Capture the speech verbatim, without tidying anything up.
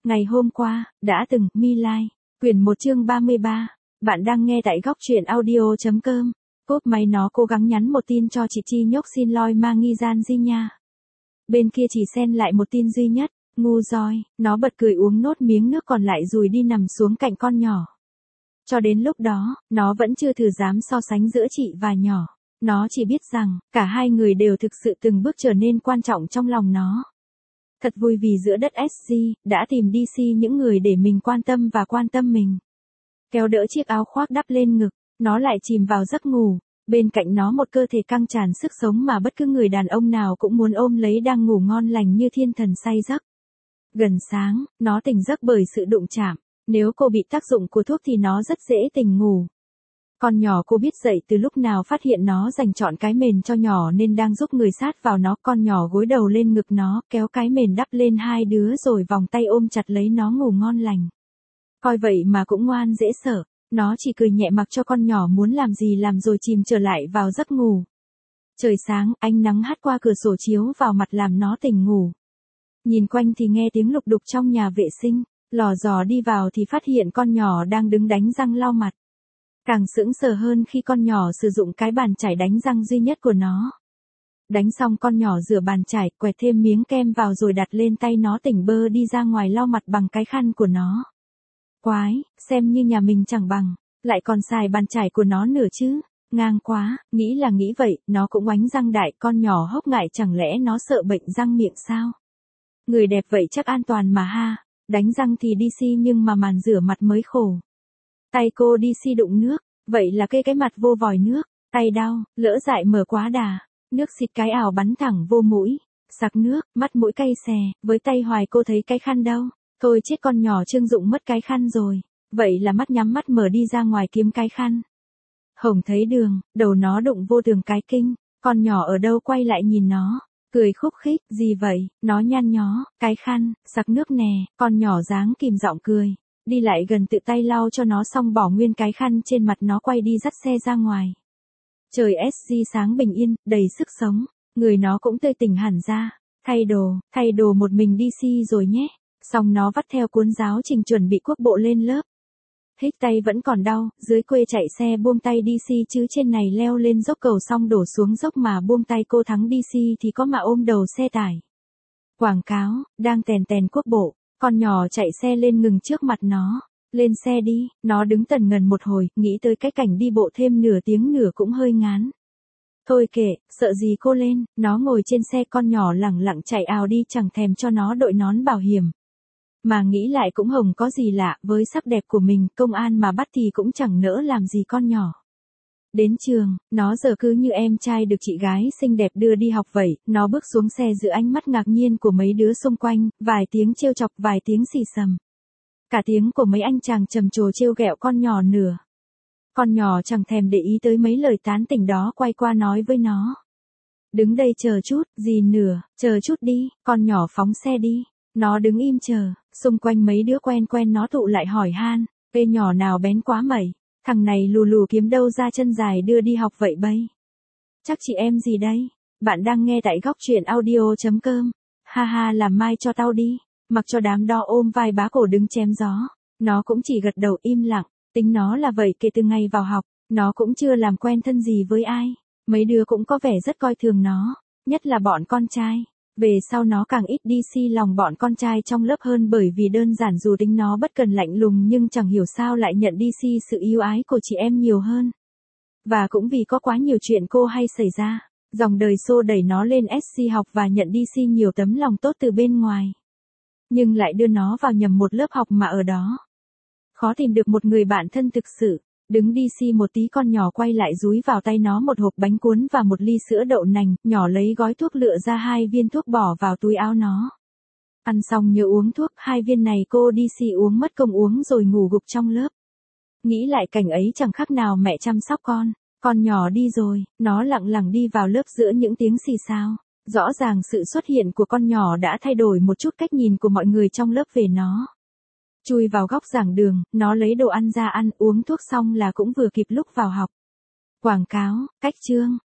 Ngày hôm qua, đã từng, My Lai, quyển một chương ba mươi ba. Bạn đang nghe tại góc truyện audio.com. Cốp máy nó cố gắng nhắn một tin cho chị Chi nhóc xin lỗi mà nghi gian di nha. Bên kia chỉ send lại một tin duy nhất, ngu roi, nó bật cười uống nốt miếng nước còn lại rồi đi nằm xuống cạnh con nhỏ. Cho đến lúc đó, nó vẫn chưa thử dám so sánh giữa chị và nhỏ. Nó chỉ biết rằng, cả hai người đều thực sự từng bước trở nên quan trọng trong lòng nó. Thật vui vì giữa đất ét giê, đã tìm đê xê những người để mình quan tâm và quan tâm mình. Kéo đỡ chiếc áo khoác đắp lên ngực, nó lại chìm vào giấc ngủ. Bên cạnh nó một cơ thể căng tràn sức sống mà bất cứ người đàn ông nào cũng muốn ôm lấy đang ngủ ngon lành như thiên thần say giấc. Gần sáng, nó tỉnh giấc bởi sự đụng chạm. Nếu cô bị tác dụng của thuốc thì nó rất dễ tỉnh ngủ. Con nhỏ cô biết dậy từ lúc nào phát hiện nó dành trọn cái mền cho nhỏ nên đang giúp người sát vào nó. Con nhỏ gối đầu lên ngực nó, kéo cái mền đắp lên hai đứa rồi vòng tay ôm chặt lấy nó ngủ ngon lành. Coi vậy mà cũng ngoan dễ sợ, nó chỉ cười nhẹ mặc cho con nhỏ muốn làm gì làm rồi chìm trở lại vào giấc ngủ. Trời sáng, ánh nắng hắt qua cửa sổ chiếu vào mặt làm nó tỉnh ngủ. Nhìn quanh thì nghe tiếng lục đục trong nhà vệ sinh, lò dò đi vào thì phát hiện con nhỏ đang đứng đánh răng lau mặt. Càng sững sờ hơn khi con nhỏ sử dụng cái bàn chải đánh răng duy nhất của nó. Đánh xong con nhỏ rửa bàn chải, quẹt thêm miếng kem vào rồi đặt lên tay nó tỉnh bơ đi ra ngoài lau mặt bằng cái khăn của nó. Quái, xem như nhà mình chẳng bằng, lại còn xài bàn chải của nó nữa chứ, ngang quá, nghĩ là nghĩ vậy, nó cũng oánh răng đại. Con nhỏ hốc ngại chẳng lẽ nó sợ bệnh răng miệng sao? Người đẹp vậy chắc an toàn mà ha, đánh răng thì đê xê nhưng mà màn rửa mặt mới khổ. Tay cô đê xê đụng nước, vậy là kê cái mặt vô vòi nước, tay đau, lỡ dại mở quá đà, nước xịt cái ảo bắn thẳng vô mũi, sặc nước, mắt mũi cay xè, với tay hoài cô thấy cái khăn đâu, thôi chết con nhỏ Trương Dụng mất cái khăn rồi, vậy là mắt nhắm mắt mở đi ra ngoài kiếm cái khăn. Hồng thấy đường, đầu nó đụng vô tường cái kinh, con nhỏ ở đâu quay lại nhìn nó, cười khúc khích, gì vậy, nó nhăn nhó, cái khăn, sặc nước nè, con nhỏ dáng kìm giọng cười. Đi lại gần tự tay lau cho nó xong bỏ nguyên cái khăn trên mặt nó quay đi dắt xe ra ngoài. Trời ét giê sáng bình yên, đầy sức sống, người nó cũng tươi tỉnh hẳn ra, thay đồ, thay đồ một mình đê xê rồi nhé, xong nó vắt theo cuốn giáo trình chuẩn bị quốc bộ lên lớp. Hít tay vẫn còn đau, dưới quê chạy xe buông tay đê xê chứ trên này leo lên dốc cầu xong đổ xuống dốc mà buông tay cô thắng đê xê thì có mà ôm đầu xe tải. Quảng cáo, đang tèn tèn quốc bộ. Con nhỏ chạy xe lên ngừng trước mặt nó, lên xe đi, nó đứng tần ngần một hồi, nghĩ tới cái cảnh đi bộ thêm nửa tiếng nữa cũng hơi ngán. Thôi kệ, sợ gì cô lên, nó ngồi trên xe con nhỏ lẳng lặng chạy ào đi chẳng thèm cho nó đội nón bảo hiểm. Mà nghĩ lại cũng Hồng có gì lạ, với sắc đẹp của mình, công an mà bắt thì cũng chẳng nỡ làm gì con nhỏ. Đến trường, nó giờ cứ như em trai được chị gái xinh đẹp đưa đi học vậy, nó bước xuống xe giữa ánh mắt ngạc nhiên của mấy đứa xung quanh, vài tiếng trêu chọc vài tiếng xì xầm. Cả tiếng của mấy anh chàng trầm trồ trêu ghẹo con nhỏ nửa. Con nhỏ chẳng thèm để ý tới mấy lời tán tỉnh đó quay qua nói với nó. Đứng đây chờ chút, gì nửa, chờ chút đi, con nhỏ phóng xe đi. Nó đứng im chờ, xung quanh mấy đứa quen quen nó tụ lại hỏi han, "Ê nhỏ nào bén quá mẩy. Thằng này lù lù kiếm đâu ra chân dài đưa đi học vậy bây?" Chắc chị em gì đây? Bạn đang nghe tại góc truyện audio.com. Ha ha làm mai cho tao đi. Mặc cho đám đo ôm vai bá cổ đứng chém gió. Nó cũng chỉ gật đầu im lặng. Tính nó là vậy kể từ ngày vào học. Nó cũng chưa làm quen thân gì với ai. Mấy đứa cũng có vẻ rất coi thường nó. Nhất là bọn con trai. Về sau nó càng ít đê xê lòng bọn con trai trong lớp hơn bởi vì đơn giản dù tính nó bất cần lạnh lùng nhưng chẳng hiểu sao lại nhận đê xê sự yêu ái của chị em nhiều hơn. Và cũng vì có quá nhiều chuyện cô hay xảy ra, dòng đời xô đẩy nó lên ét giê học và nhận đê xê nhiều tấm lòng tốt từ bên ngoài. Nhưng lại đưa nó vào nhầm một lớp học mà ở đó. Khó tìm được một người bạn thân thực sự. Đứng đê xê một tí con nhỏ quay lại dúi vào tay nó một hộp bánh cuốn và một ly sữa đậu nành, nhỏ lấy gói thuốc lựa ra hai viên thuốc bỏ vào túi áo nó. Ăn xong nhớ uống thuốc, hai viên này cô đê xê uống mất công uống rồi ngủ gục trong lớp. Nghĩ lại cảnh ấy chẳng khác nào mẹ chăm sóc con, con nhỏ đi rồi, nó lặng lặng đi vào lớp giữa những tiếng xì xào. Rõ ràng sự xuất hiện của con nhỏ đã thay đổi một chút cách nhìn của mọi người trong lớp về nó. Chui vào góc giảng đường, nó lấy đồ ăn ra ăn, uống thuốc xong là cũng vừa kịp lúc vào học. Quảng cáo, cách chương,